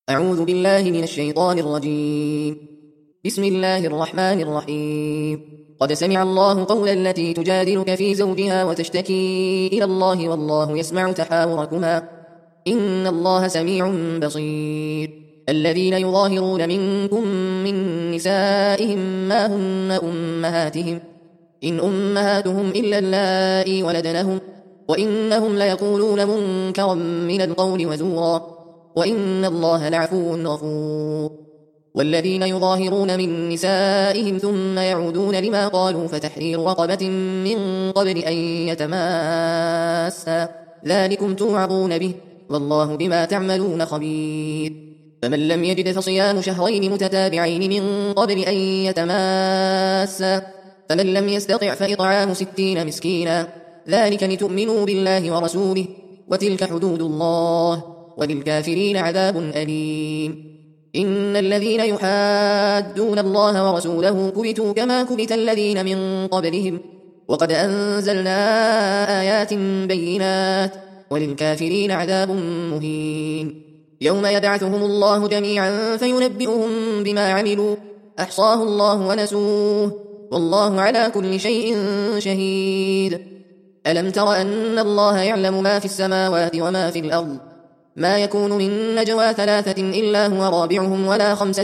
أعوذ بالله من الشيطان الرجيم. بسم الله الرحمن الرحيم. قد سمع الله قول التي تجادلك في زوجها وتشتكي إلى الله والله يسمع تحاوركما إن الله سميع بصير. الذين يظاهرون منكم من نسائهم ما هن أمهاتهم إن أمهاتهم إلا اللائي ولدنهم وإنهم ليقولون منكرا من القول وزورا وإن الله لعفو غفور. والذين يظاهرون من نسائهم ثم يعودون لما قالوا فتحرير رقبة من قبل أن يتماسا ذلكم توعظون به والله بما تعملون خبير. فمن لم يجد فصيام شهرين متتابعين من قبل أن يتماسا فمن لم يستطع فإطعام 60 مسكينا ذلك لتؤمنوا بالله ورسوله وتلك حدود الله وللكافرين عذاب أليم. إن الذين يحادون الله ورسوله كبتوا كما كبت الذين من قبلهم وقد أنزلنا آيات بينات وللكافرين عذاب مهين. يوم يبعثهم الله جميعا فينبئهم بما عملوا أحصاه الله ونسوه والله على كل شيء شهيد. ألم تر أن الله يعلم ما في السماوات وما في الأرض ما يكون من نجوى 3 إلا هو رابعهم ولا 5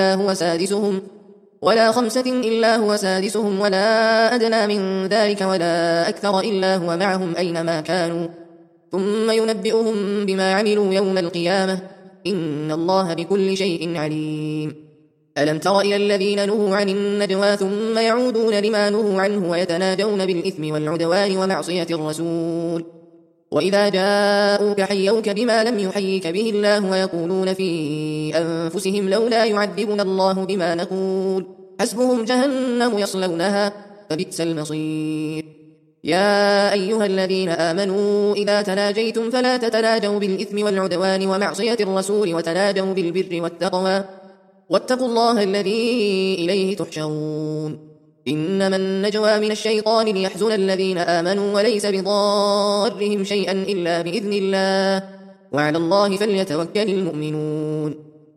إلا هو سادسهم ولا أدنى من ذلك ولا أكثر إلا هو معهم أينما كانوا ثم ينبئهم بما عملوا يوم القيامة إن الله بكل شيء عليم. ألم تر إلى الذين نهوا عن النجوى ثم يعودون لما نهوا عنه ويتناجون بالإثم والعدوان ومعصية الرسول وإذا جاءوك حيوك بما لم يحيك به الله ويقولون في أنفسهم لولا يعذبنا الله بما نقول حسبهم جهنم يصلونها فبئس المصير. يا أيها الذين آمنوا إذا تناجيتم فلا تتناجوا بالإثم والعدوان ومعصية الرسول وتناجوا بالبر والتقوى واتقوا الله الذي إليه تحشرون. إنما النجوى من الشيطان ليحزن الذين آمنوا وليس بضارهم شيئا إلا بإذن الله وعلى الله فليتوكل المؤمنون.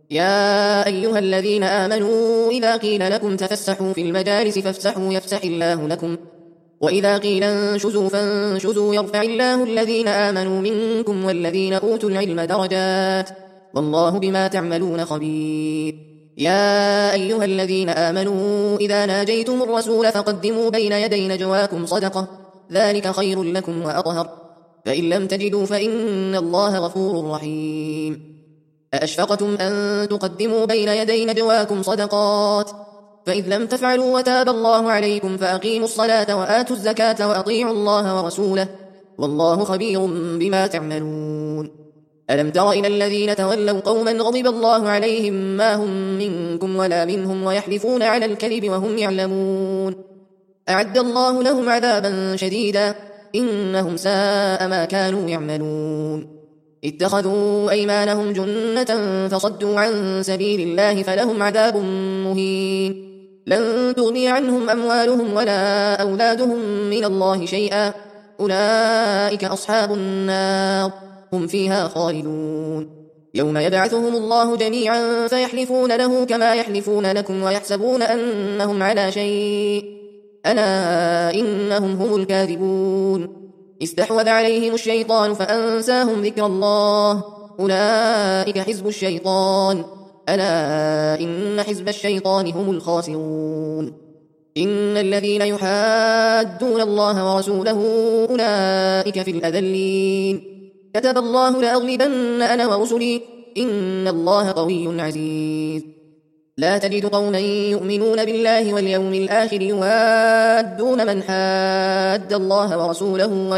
يا أيها الذين آمنوا إذا قيل لكم تفسحوا في المجالس فافسحوا يفسح الله لكم وإذا قيل انشزوا فانشزوا يرفع الله الذين آمنوا منكم والذين أوتوا العلم درجات والله بما تعملون خبير. يا أيها الذين آمنوا إذا ناجيتم الرسول فقدموا بين يدي نجواكم صدقة ذلك خير لكم وأطهر فإن لم تجدوا فإن الله غفور رحيم. أأشفقتم أن تقدموا بين يدي نجواكم صدقات فإذ لم تفعلوا وتاب الله عليكم فأقيموا الصلاة وآتوا الزكاة وأطيعوا الله ورسوله والله خبير بما تعملون. ألم تر إلى الذين تولوا قوما غضب الله عليهم ما هم منكم ولا منهم ويحلفون على الكذب وهم يعلمون أعد الله لهم عذابا شديدا إنهم ساء ما كانوا يعملون. اتخذوا أيمانهم جنة فصدوا عن سبيل الله فلهم عذاب مهين. لن تغني عنهم أموالهم ولا أولادهم من الله شيئا أولئك أصحاب النار هم فيها خالدون. يوم يبعثهم الله جميعا فيحلفون له كما يحلفون لكم ويحسبون أنهم على شيء ألا إنهم هم الكاذبون. استحوذ عليهم الشيطان فأنساهم ذكر الله أولئك حزب الشيطان ألا إن حزب الشيطان هم الخاسرون. إن الذين يحادون الله ورسوله أولئك في الأذلين كتب الله لأغلبن أنا ورسلي إن الله قوي عزيز. لا تجد قوما يؤمنون بالله واليوم الآخر يوادون من حاد الله ورسوله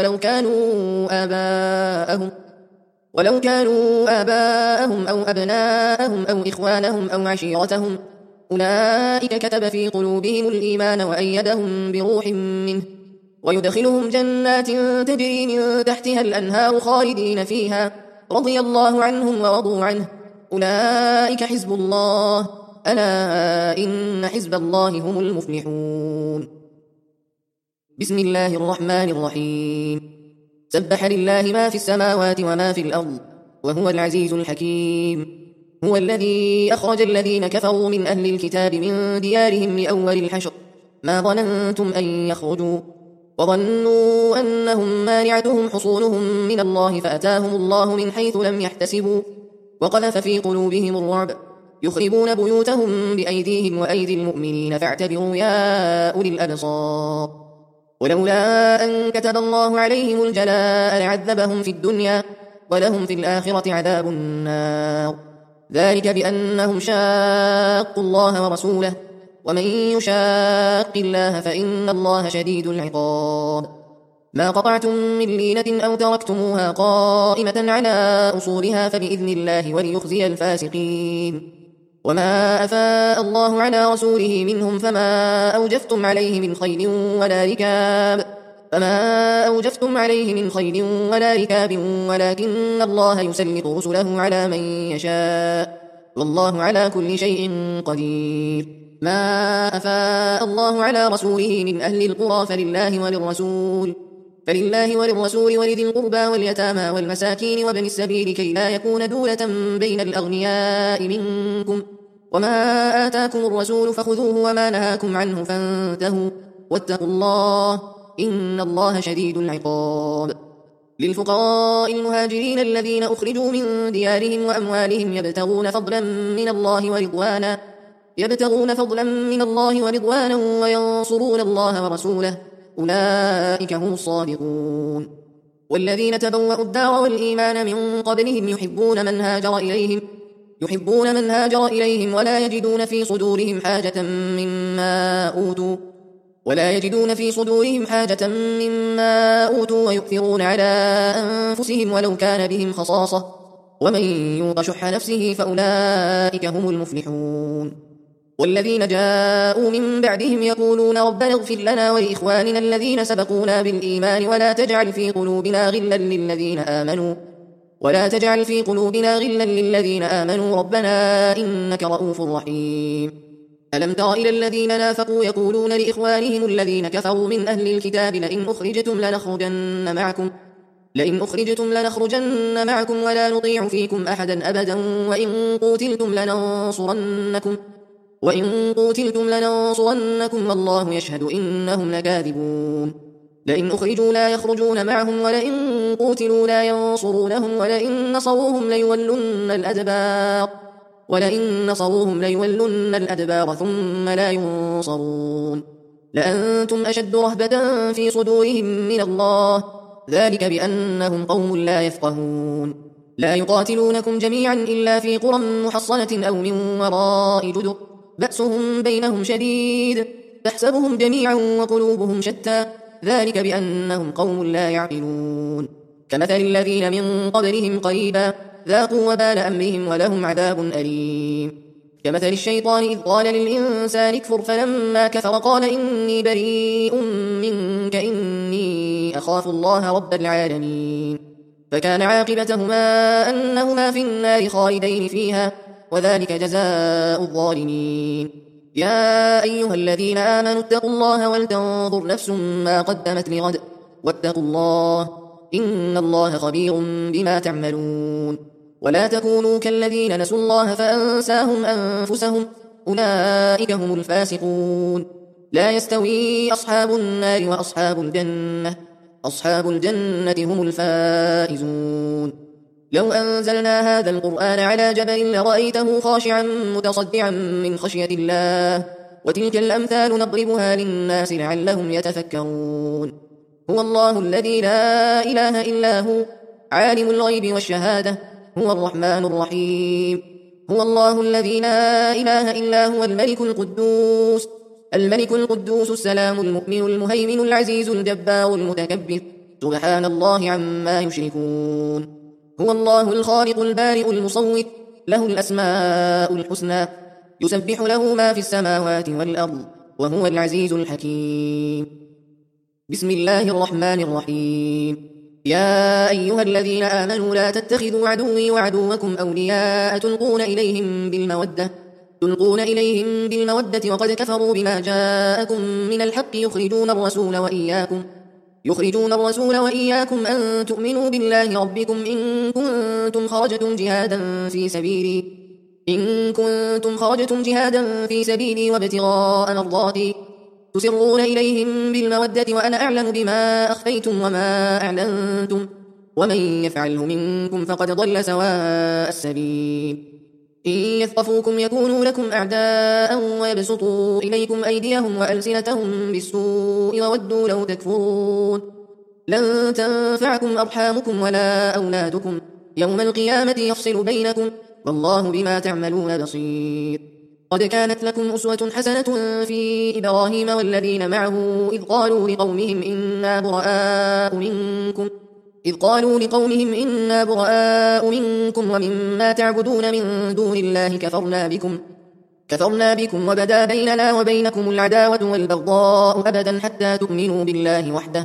ولو كانوا آباءهم أو أبناءهم أو إخوانهم أو عشيرتهم أولئك كتب في قلوبهم الإيمان وأيدهم بروح منه ويدخلهم جنات تجري من تحتها الأنهار خالدين فيها رضي الله عنهم ورضوا عنه أولئك حزب الله ألا إن حزب الله هم المفلحون. بسم الله الرحمن الرحيم. سبح لله ما في السماوات وما في الأرض وهو العزيز الحكيم. هو الذي أخرج الذين كفروا من أهل الكتاب من ديارهم لأول الحشر ما ظننتم أن يخرجوا وظنوا أنهم مانعتهم حصونهم من الله فأتاهم الله من حيث لم يحتسبوا وقذف في قلوبهم الرعب يخربون بيوتهم بأيديهم وأيدي المؤمنين فاعتبروا يا أولي الأبصار ولولا أن كتب الله عليهم الجلاء لعذبهم في الدنيا ولهم في الآخرة عذاب النار ذلك بأنهم شاقوا الله ورسوله ومن يشاق الله فإن الله شديد العقاب ما قطعتم من لينة أو تركتموها قائمة على أصولها فبإذن الله وليخزي الفاسقين وما أفاء الله على رسوله منهم فما أوجفتم عليه من خيل ولا ركاب ولكن الله يسلط رسله على من يشاء والله على كل شيء قدير ما أفاء الله على رسوله من أهل القرى فلله وللرسول ولذي القربى واليتامى والمساكين وابن السبيل كي لا يكون دولة بين الأغنياء منكم وما آتاكم الرسول فخذوه وما نهاكم عنه فانتهوا واتقوا الله إن الله شديد العقاب للفقراء المهاجرين الذين أخرجوا من ديارهم وأموالهم يبتغون فضلا من الله ورضوانا وينصرون الله ورسوله أولئك هم الصادقون والذين تبوأوا الدار والإيمان من قبلهم يحبون من هاجر إليهم ولا يجدون في صدورهم حاجة مما أوتوا ويؤثرون على أنفسهم ولو كان بهم خصاصة ومن يوق شح نفسه فأولئك هم المفلحون والذين جاءوا من بعدهم يقولون ربنا اغفر لنا ولإخواننا الذين سبقونا بالإيمان ولا تجعل في قلوبنا غلا للذين آمنوا ربنا إنك رؤوف رحيم ألم تر إلى الذين نافقوا يقولون لإخوانهم الذين كفروا من أهل الكتاب لئن أخرجتم لنخرجن معكم ولا نطيع فيكم أحدا أبدا وإن قوتلتم لننصرنكم والله يشهد إنهم لكاذبون لئن أخرجوا لا يخرجون معهم ولئن قوتلوا لا ينصرونهم ولئن نصروهم ليولن الأدبار ثم لا ينصرون لأنتم أشد رهبة في صدورهم من الله ذلك بأنهم قوم لا يفقهون لا يقاتلونكم جميعا إلا في قرى محصنة أو من وراء جدر بأسهم بينهم شديد تحسبهم جميعا وقلوبهم شتى ذلك بأنهم قوم لا يعقلون كمثل الذين من قبلهم قريبا ذاقوا وبال أمرهم ولهم عذاب أليم كمثل الشيطان إذ قال للإنسان اكفر فلما كفر قال إني بريء منك إني أخاف الله رب العالمين فكان عاقبتهما أنهما في النار خالدين فيها وذلك جزاء الظالمين يا أيها الذين آمنوا اتقوا الله ولتنظر نفس ما قدمت لغد واتقوا الله إن الله خبير بما تعملون ولا تكونوا كالذين نسوا الله فأنساهم أنفسهم أولئك هم الفاسقون لا يستوي أصحاب النار وأصحاب الجنة هم الفائزون لو أنزلنا هذا القرآن على جبل لرأيته خاشعا متصدعا من خشية الله وتلك الأمثال نضربها للناس لعلهم يتفكرون هو الله الذي لا إله إلا هو عالم الغيب والشهادة هو الرحمن الرحيم هو الله الذي لا إله إلا هو الملك القدوس السلام المؤمن المهيمن العزيز الجبار المتكبر سبحان الله عما يشركون هو الله الخالق البارئ المصور له الأسماء الحسنى يسبح له ما في السماوات والأرض وهو العزيز الحكيم بسم الله الرحمن الرحيم يا أيها الذين آمنوا لا تتخذوا عدوي وعدوكم أولياء تلقون إليهم بالمودة وقد كفروا بما جاءكم من الحق يخرجون الرسول وإياكم أن تؤمنوا بالله ربكم إن كنتم خرجتم جهادا في سبيلي إن كنتم خرجتم جهادا في سبيلي وابتغاء مرضاتي تسرون إليهم بالمودة وأنا أعلم بما أخفيتم وما أعلنتم ومن يفعله منكم فقد ضل سواء السبيل إن يثقفوكم يكونوا لكم أعداء ويبسطوا إليكم أيديهم وألسنتهم بالسوء وودوا لو تكفرون لن تنفعكم أرحامكم ولا أولادكم يوم القيامة يفصل بينكم والله بما تعملون بصير قد كانت لكم أسوة حسنة في إبراهيم والذين معه إذ قالوا لقومهم إنا براء منكم ومما تعبدون من دون الله كفرنا بكم وبدا بيننا وبينكم العداوة والبغضاء أبدا حتى تؤمنوا بالله وحده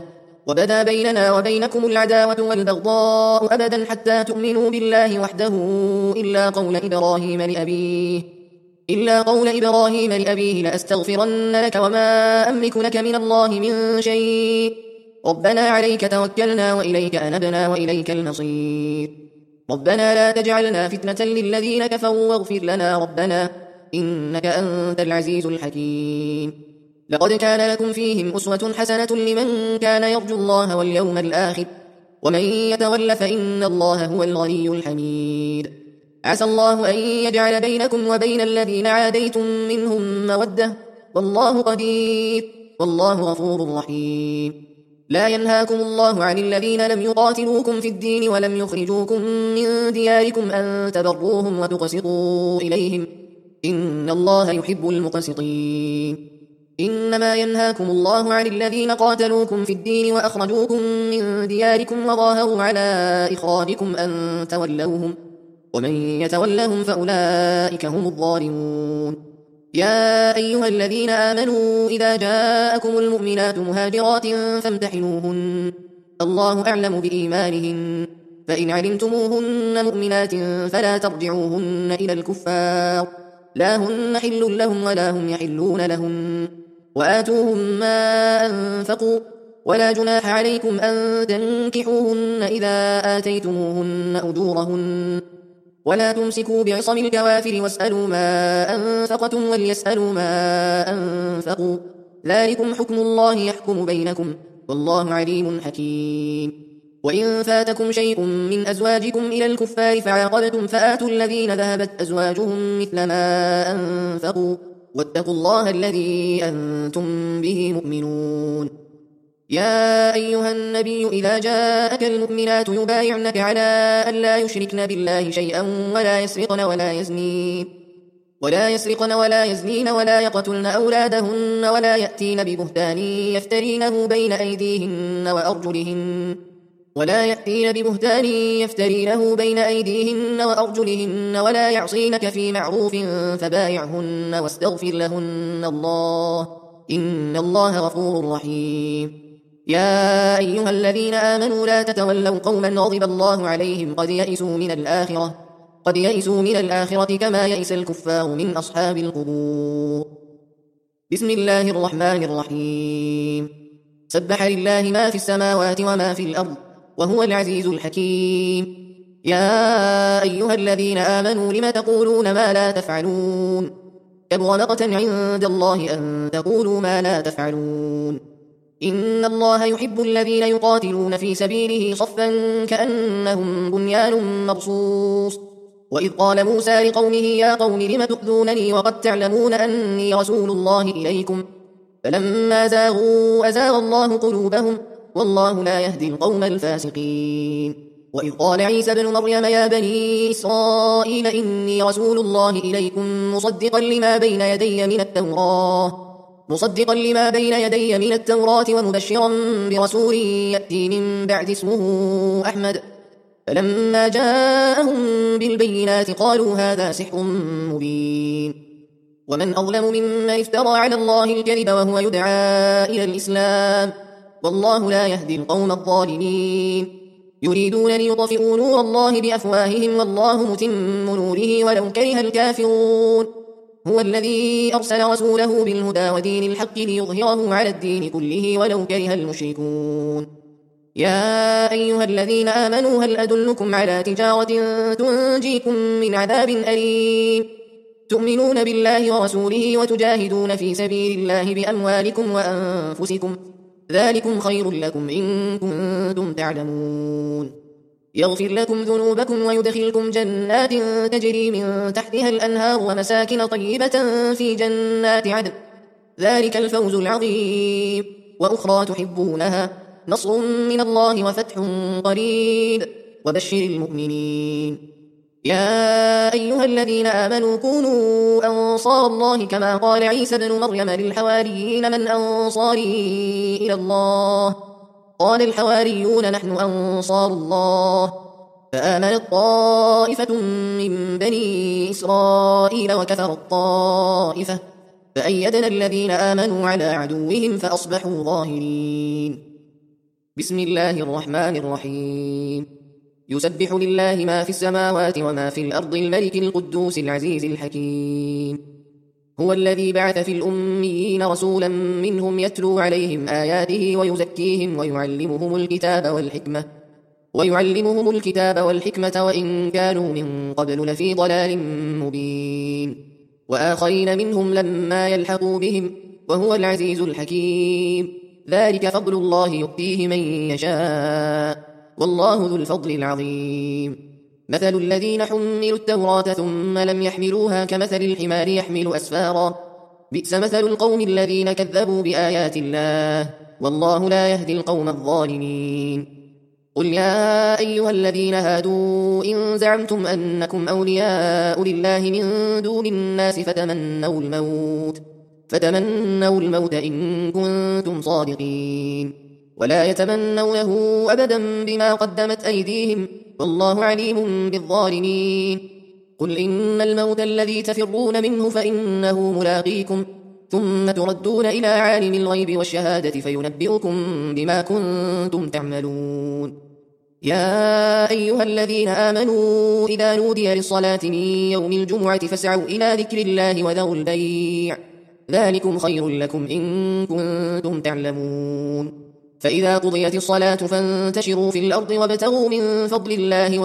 إلا قول إبراهيم لأبيه لأستغفرن لك وما أملك لك من الله من شيء ربنا عليك توكلنا وإليك أنبنا وإليك المصير ربنا لا تجعلنا فتنة للذين كفروا واغفر لنا ربنا إنك أنت العزيز الحكيم لقد كان لكم فيهم أسوة حسنة لمن كان يرجو الله واليوم الآخر ومن يتول فإن الله هو الغني الحميد عسى الله أن يجعل بينكم وبين الذين عاديتم منهم مودة والله قدير والله غفور رحيم لا ينهاكم الله عن الذين لم يقاتلوكم في الدين ولم يخرجوكم من دياركم أن تبروهم وتقسطوا إليهم إن الله يحب المقسطين إنما ينهاكم الله عن الذين قاتلوكم في الدين وأخرجوكم من دياركم وظاهروا على إخراجكم أن تولوهم ومن يتولهم فأولئك هم الظالمون يا أيها الذين آمنوا إذا جاءكم المؤمنات مهاجرات فامتحنوهن الله أعلم بإيمانهن فإن علمتموهن مؤمنات فلا ترجعوهن إلى الكفار لا هن حل لهم ولا هم يحلون لهن وآتوهم ما أنفقوا ولا جناح عليكم أن تنكحوهن إذا آتيتموهن أجورهن ولا تمسكوا بعصم الكوافر واسألوا ما أنفقتم وليسألوا ما أنفقوا ذلكم حكم الله يحكم بينكم والله عليم حكيم وإن فاتكم شيء من أزواجكم إلى الكفار فعاقبتم فآتوا الذين ذهبت أزواجهم مثل ما أنفقوا واتقوا الله الذي أنتم به مؤمنون يا أيها النبي إذا جاءك المؤمنات يبايعنك على أن لا يشركن بالله شيئا ولا يسرقن ولا يزنين ولا يقتلن أولادهن ولا يأتين ببهتان يفترينه بين أيديهن وأرجلهن ولا يعصينك في معروف فبايعهن واستغفر لهن الله إن الله غفور رحيم يا أيها الذين آمنوا لا تتولوا قوما غضب الله عليهم قد يئسوا من الآخرة كما يئس الكفار من أصحاب القبور بسم الله الرحمن الرحيم سبح لله ما في السماوات وما في الأرض وهو العزيز الحكيم يا أيها الذين آمنوا لم تقولون ما لا تفعلون كبر مقتا عند الله أن تقولوا ما لا تفعلون إن الله يحب الذين يقاتلون في سبيله صفا كأنهم بنيان مرصوص وإذ قال موسى لقومه يا قوم لم تؤذونني وقد تعلمون أني رسول الله إليكم فلما زاغوا أزاغ الله قلوبهم والله لا يهدي القوم الفاسقين وإذ قال عيسى بن مريم يا بني إسرائيل إني رسول الله إليكم مصدقا لما بين يدي من التوراة ومبشرا برسول يأتي من بعد اسمه أحمد فلما جاءهم بالبينات قالوا هذا سحر مبين ومن أظلم ممن افترى على الله الكذب وهو يدعى إلى الإسلام والله لا يهدي القوم الظالمين يريدون ليطفئوا نور الله بأفواههم والله متم نوره ولو كره الكافرون هو الذي أرسل رسوله بالهدى ودين الحق ليظهره على الدين كله ولو كره المشركون يا أيها الذين آمنوا هل أدلكم على تجارة تنجيكم من عذاب أليم تؤمنون بالله ورسوله وتجاهدون في سبيل الله بأموالكم وأنفسكم ذلكم خير لكم إن كنتم تعلمون يغفر لكم ذنوبكم ويدخلكم جنات تجري من تحتها الأنهار ومساكن طيبة في جنات عدن ذلك الفوز العظيم وأخرى تحبونها نصر من الله وفتح قريب وبشر المؤمنين يا أيها الذين آمنوا كونوا أنصار الله كما قال عيسى بن مريم للحواريين من أنصاري إلى الله قال الحواريون نحن أنصار الله فآمنت طائفة من بني إسرائيل وكفرت طائفة فأيدنا الذين آمنوا على عدوهم فأصبحوا ظاهرين بسم الله الرحمن الرحيم يسبح لله ما في السماوات وما في الأرض الملك القدوس العزيز الحكيم هو الذي بعث في الأميين رسولا منهم يتلو عليهم آياته ويزكيهم ويعلمهم الكتاب والحكمة وإن كانوا من قبل لفي ضلال مبين وآخرين منهم لما يلحقوا بهم وهو العزيز الحكيم ذلك فضل الله يؤتيه من يشاء والله ذو الفضل العظيم مثل الذين حملوا التوراة ثم لم يحملوها كمثل الحمار يحمل أسفارا بئس مثل القوم الذين كذبوا بآيات الله والله لا يهدي القوم الظالمين قل يا أيها الذين هادوا إن زعمتم أنكم أولياء لله من دون الناس فتمنوا الموت إن كنتم صادقين ولا يتمنونه أبدا بما قدمت أيديهم والله عليم بالظالمين قل إن الموت الذي تفرون منه فإنه ملاقيكم ثم تردون إلى عالم الغيب والشهادة فينبئكم بما كنتم تعملون يا أيها الذين آمنوا إذا نودي للصلاة من يوم الجمعة فاسعوا إلى ذكر الله وذروا البيع ذلكم خير لكم إن كنتم تعلمون فإذا قضيت الصلاة فانتشروا في الأرض وابتغوا من فضل الله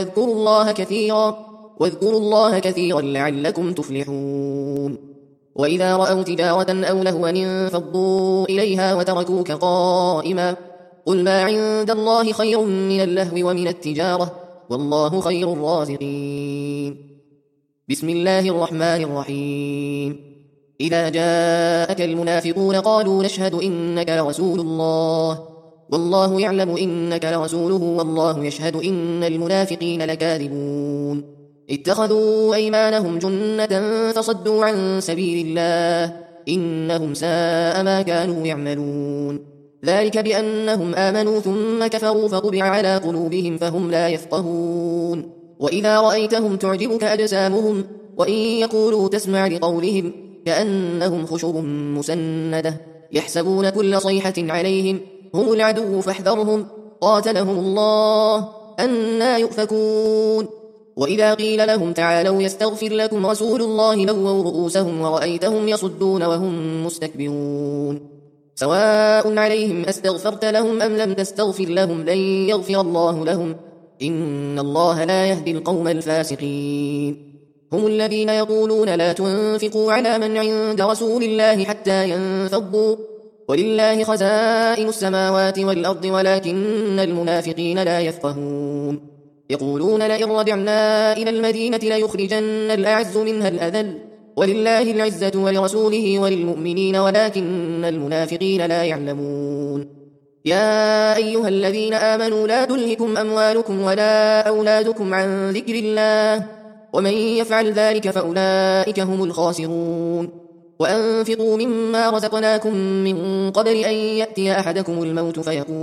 واذكروا الله كثيرا لعلكم تفلحون وإذا رأوا تجارة أو لهوا انفضوا إليها وتركوك قائما قل ما عند الله خير من اللهو ومن التجارة والله خير الرازقين بسم الله الرحمن الرحيم إذا جاءك المنافقون قالوا نشهد إنك لرسول الله والله يعلم إنك لرسوله والله يشهد إن المنافقين لكاذبون اتخذوا أيمانهم جنة فصدوا عن سبيل الله إنهم ساء ما كانوا يعملون ذلك بأنهم آمنوا ثم كفروا فطبع على قلوبهم فهم لا يفقهون وإذا رأيتهم تعجبك أجسامهم وإن يقولوا تسمع لقولهم كأنهم خشب مسندة يحسبون كل صيحة عليهم هم العدو فاحذرهم قاتلهم الله أنى يؤفكون وإذا قيل لهم تعالوا يستغفر لكم رسول الله لووا رؤوسهم ورأيتهم يصدون وهم مستكبرون سواء عليهم أستغفرت لهم أم لم تستغفر لهم لن يغفر الله لهم إن الله لا يهدي القوم الفاسقين هم الذين يقولون لا تنفقوا على من عند رسول الله حتى ينفضوا ولله خزائن السماوات والأرض ولكن المنافقين لا يفقهون يقولون لئن رجعنا إلى المدينة ليخرجن الأعز منها الأذل ولله العزة ولرسوله وللمؤمنين ولكن المنافقين لا يعلمون يا أيها الذين آمنوا لا تلهكم أموالكم ولا أولادكم عن ذكر الله ومن يفعل ذلك فأولئك هم الخاسرون وأنفقوا مما رزقناكم من قبل أن يأتي أحدكم الموت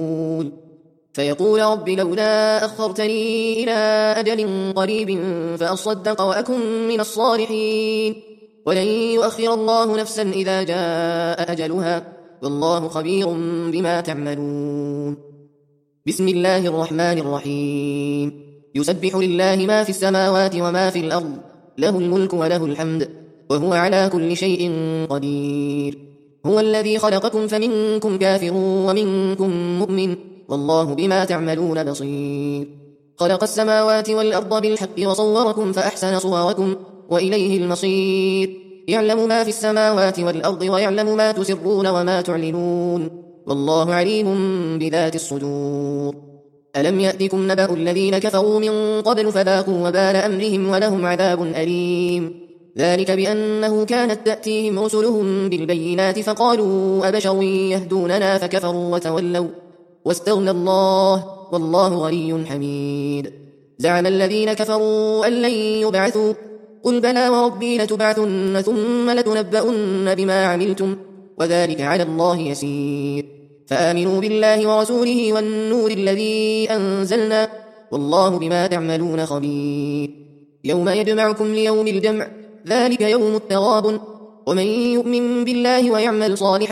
فيقول رب لولا أخرتني إلى أجل قريب فأصدق وأكن من الصالحين ولن يؤخر الله نفسا إذا جاء أجلها والله خبير بما تعملون بسم الله الرحمن الرحيم يسبح لله ما في السماوات وما في الأرض له الملك وله الحمد وهو على كل شيء قدير هو الذي خلقكم فمنكم كافر ومنكم مؤمن والله بما تعملون بصير. خلق السماوات والأرض بالحق وصوركم فأحسن صوركم وإليه المصير. يعلم ما في السماوات والأرض ويعلم ما تسرون وما تعلنون، والله عليم بذات الصدور. ألم يأتكم نبأ الذين كفروا من قبل فذاقوا وبال أمرهم ولهم عذاب أليم. ذلك بأنه كانت تأتيهم رسلهم بالبينات فقالوا أبشر يهدوننا فكفروا وتولوا واستغنى الله والله غني حميد. زعم الذين كفروا أن لن يبعثوا قل بلى وربي لتبعثن ثم لتنبؤن بما عملتم وذلك على الله يسير. فآمنوا بالله ورسوله والنور الذي أنزلنا والله بما تعملون خبير. يوم يجمعكم ليوم الجمع ذلك يوم التغابن. ومن يؤمن بالله ويعمل صالحا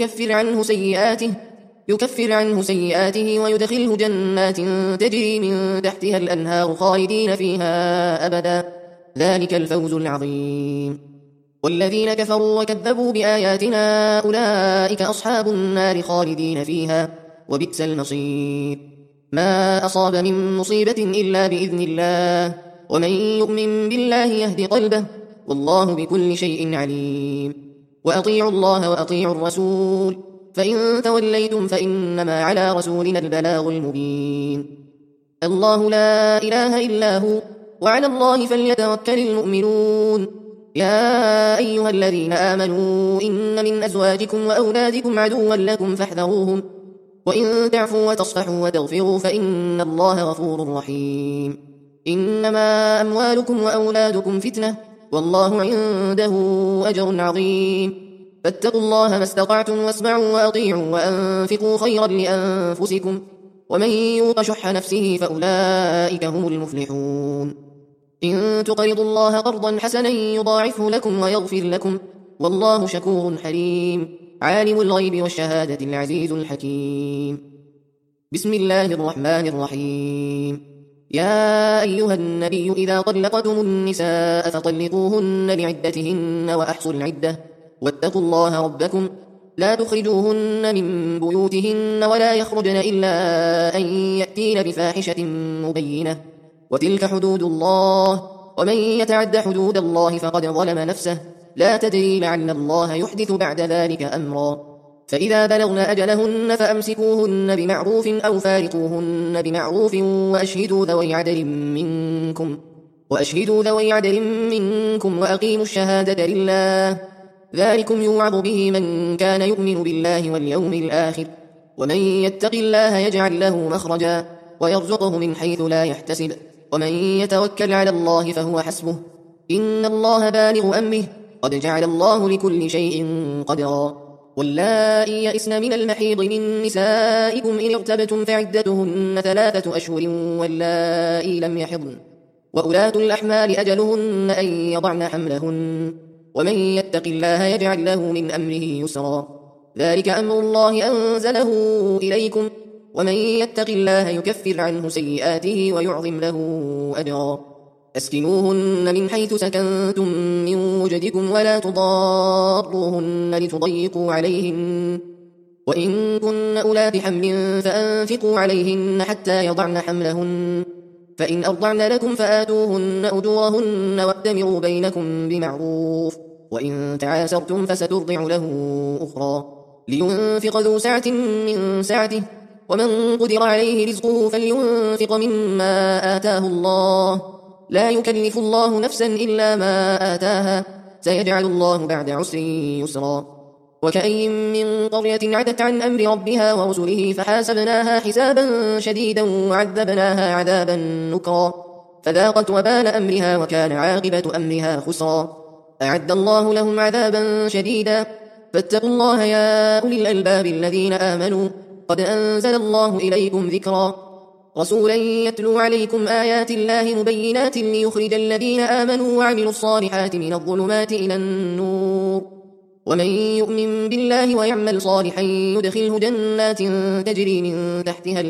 يكفر عنه سيئاته ويدخله جنات تجري من تحتها الأنهار خالدين فيها أبدا ذلك الفوز العظيم. والذين كفروا وكذبوا بآياتنا أولئك أصحاب النار خالدين فيها وبئس المصير. ما أصاب من مصيبة إلا بإذن الله ومن يؤمن بالله يهد قلبه والله بكل شيء عليم. وأطيعوا الله وأطيعوا الرسول فإن توليتم فإنما على رسولنا البلاغ المبين. الله لا إله إلا هو وعلى الله فليتوكل المؤمنون. يا أيها الذين آمنوا إن من أزواجكم وأولادكم عدوا لكم فاحذروهم وإن تعفوا وتصفحوا وتغفروا فإن الله غفور رحيم. إنما أموالكم وأولادكم فتنة والله عنده أجر عظيم. فاتقوا الله ما استطعتم واسمعوا وأطيعوا وأنفقوا خيرا لأنفسكم ومن يوق شح نفسه فأولئك هم المفلحون. إن تقرضوا الله قرضا حسنا يضاعفه لكم ويغفر لكم والله شكور حليم. عالم الغيب والشهادة العزيز الحكيم. بسم الله الرحمن الرحيم. يا أيها النبي إذا طلقتم النساء فطلقوهن لعدتهن وأحصوا العدة واتقوا الله ربكم لا تخرجوهن من بيوتهن ولا يخرجن إلا أن يأتين بفاحشة مبينة وتلك حدود الله ومن يتعد حدود الله فقد ظلم نفسه لا تدري لعل الله يحدث بعد ذلك أمرا. فإذا بلغن أجلهن فأمسكوهن بمعروف أو فارقوهن بمعروف وأشهدوا ذوي عدل منكم وأقيموا الشهادة لله ذلكم يوعظ به من كان يؤمن بالله واليوم الآخر ومن يتق الله يجعل له مخرجا ويرزقه من حيث لا يحتسب ومن يتوكل على الله فهو حسبه إن الله بالغ أمره قد جعل الله لكل شيء قدرا. واللائي يئسن من المحيض من نسائكم إن ارتبتم فعدتهن 3 أشهر واللائي لم يحضن وأولاة الأحمال أجلهن أن يضعن حملهن ومن يتق الله يجعل له من أمره يسرا. ذلك أمر الله أنزله إليكم ومن يتق الله يكفر عنه سيئاته ويعظم له أجرا. أسكنوهن من حيث سكنتم من وجدكم ولا تضاروهن لتضيقوا عليهن وإن كن أولات حمل فأنفقوا عليهن حتى يضعن حملهن فإن أرضعن لكم فآتوهن أجورهن وأتمروا بينكم بمعروف وإن تعاسرتم فسترضع له أخرى لينفق ذو سعة من سعته ومن قدر عليه رزقه فلينفق مما آتاه الله لا يكلف الله نفسا إلا ما آتاها سيجعل الله بعد عسر يسرا. وكأي من قرية عتت عن أمر ربها ورسله فحاسبناها حسابا شديدا وعذبناها عذابا نكرا فذاقت وبال أمرها وكان عاقبة أمرها خسرا. أعد الله لهم عذابا شديدا فاتقوا الله يا أولي الألباب الذين آمنوا قد أنزل الله إليكم ذكرا رسولا يتلو عليكم آيات الله مبينات ليخرج الذين آمنوا وعملوا الصالحات من الظلمات إلى النور ومن يؤمن بالله ويعمل صالحا يدخله جنات تجري من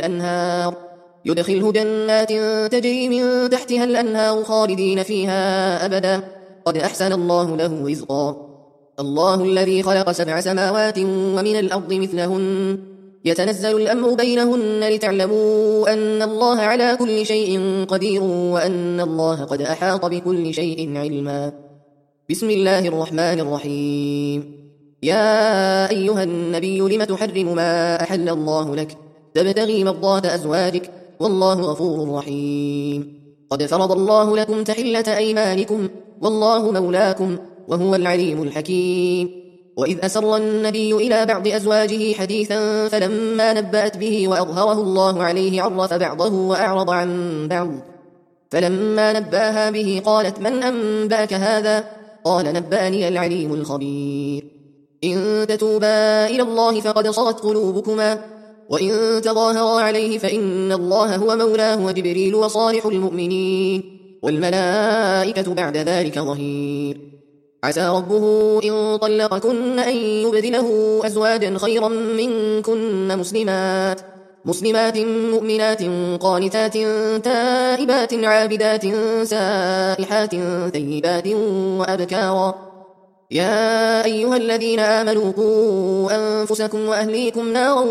تحتها الأنهار خالدين فيها أبدا قد أحسن الله له رزقا. الله الذي خلق 7 سماوات ومن الأرض مثلهن يتنزل الأمر بينهن لتعلموا أن الله على كل شيء قدير وأن الله قد أحاط بكل شيء علما. بسم الله الرحمن الرحيم. يا أيها النبي لم تحرم ما أحل الله لك تبتغي مرضات أزواجك والله غفور رحيم. قد فرض الله لكم تحلة أيمانكم والله مولاكم وهو العليم الحكيم. وإذ أسر النبي إلى بعض أزواجه حديثا فلما نبأت به وأظهره الله عليه عرف بعضه وأعرض عن بعض. فلما نبأها به قالت من أنبأك هذا؟ قال نبأني العليم الخبير. إن تتوبا إلى الله فقد صغت قلوبكما وإن تظاهرا عليه فإن الله هو مولاه وجبريل وصالح المؤمنين والملائكة بعد ذلك ظهير. عسى ربه إن طلقكن أن يبدله أزواجا خيرا منكن مسلمات مؤمنات قانتات تائبات عابدات سائحات ثيبات وأبكارا. يا أيها الذين آمنوا قوا أنفسكم وأهليكم نارا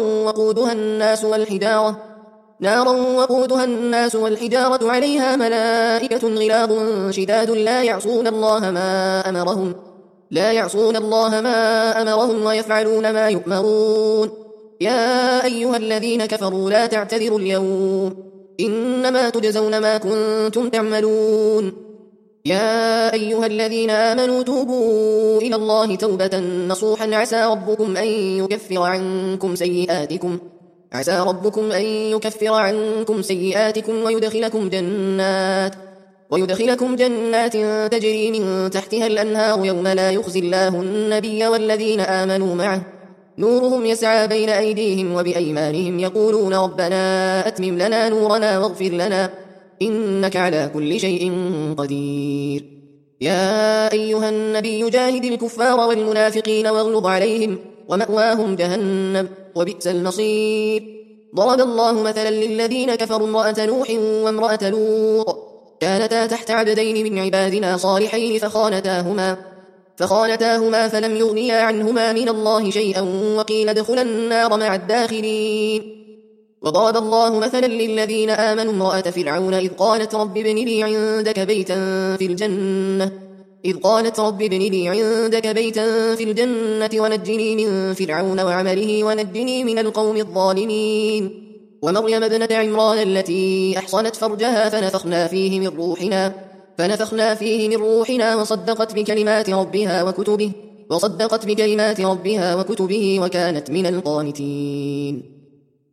وقودها الناس والحجارة عليها ملائكة غلاظ شداد لا يعصون الله ما أمرهم ويفعلون ما يؤمرون. يا أيها الذين كفروا لا تعتذروا اليوم إنما تجزون ما كنتم تعملون. يا أيها الذين آمنوا توبوا إلى الله توبة نصوحا عسى ربكم أن يكفر عنكم سيئاتكم ويدخلكم جنات تجري من تحتها الأنهار يوم لا يخزي الله النبي والذين آمنوا معه نورهم يسعى بين أيديهم وبأيمانهم يقولون ربنا أتمم لنا نورنا واغفر لنا إنك على كل شيء قدير. يا أيها النبي جاهد الكفار والمنافقين واغلظ عليهم ومأواهم جهنم وبئس المصير. ضرب الله مثلا للذين كفروا امرأة نوح وامرأة لوط كانتا تحت عبدين من عبادنا صالحين فخانتاهما فلم يغنيا عنهما من الله شيئا وقيل ادخلا النار مع الداخلين. وضرب الله مثلا للذين آمنوا امرأة فرعون إذ قالت رب ابن لي عندك بيتا في الجنة ونجني من فرعون وعمله ونجني من القوم الظالمين. ومريم ابنة عمران التي أحصنت فرجها فنفخنا فيه من روحنا وصدقت بكلمات ربها وكتبه وكانت من القانتين.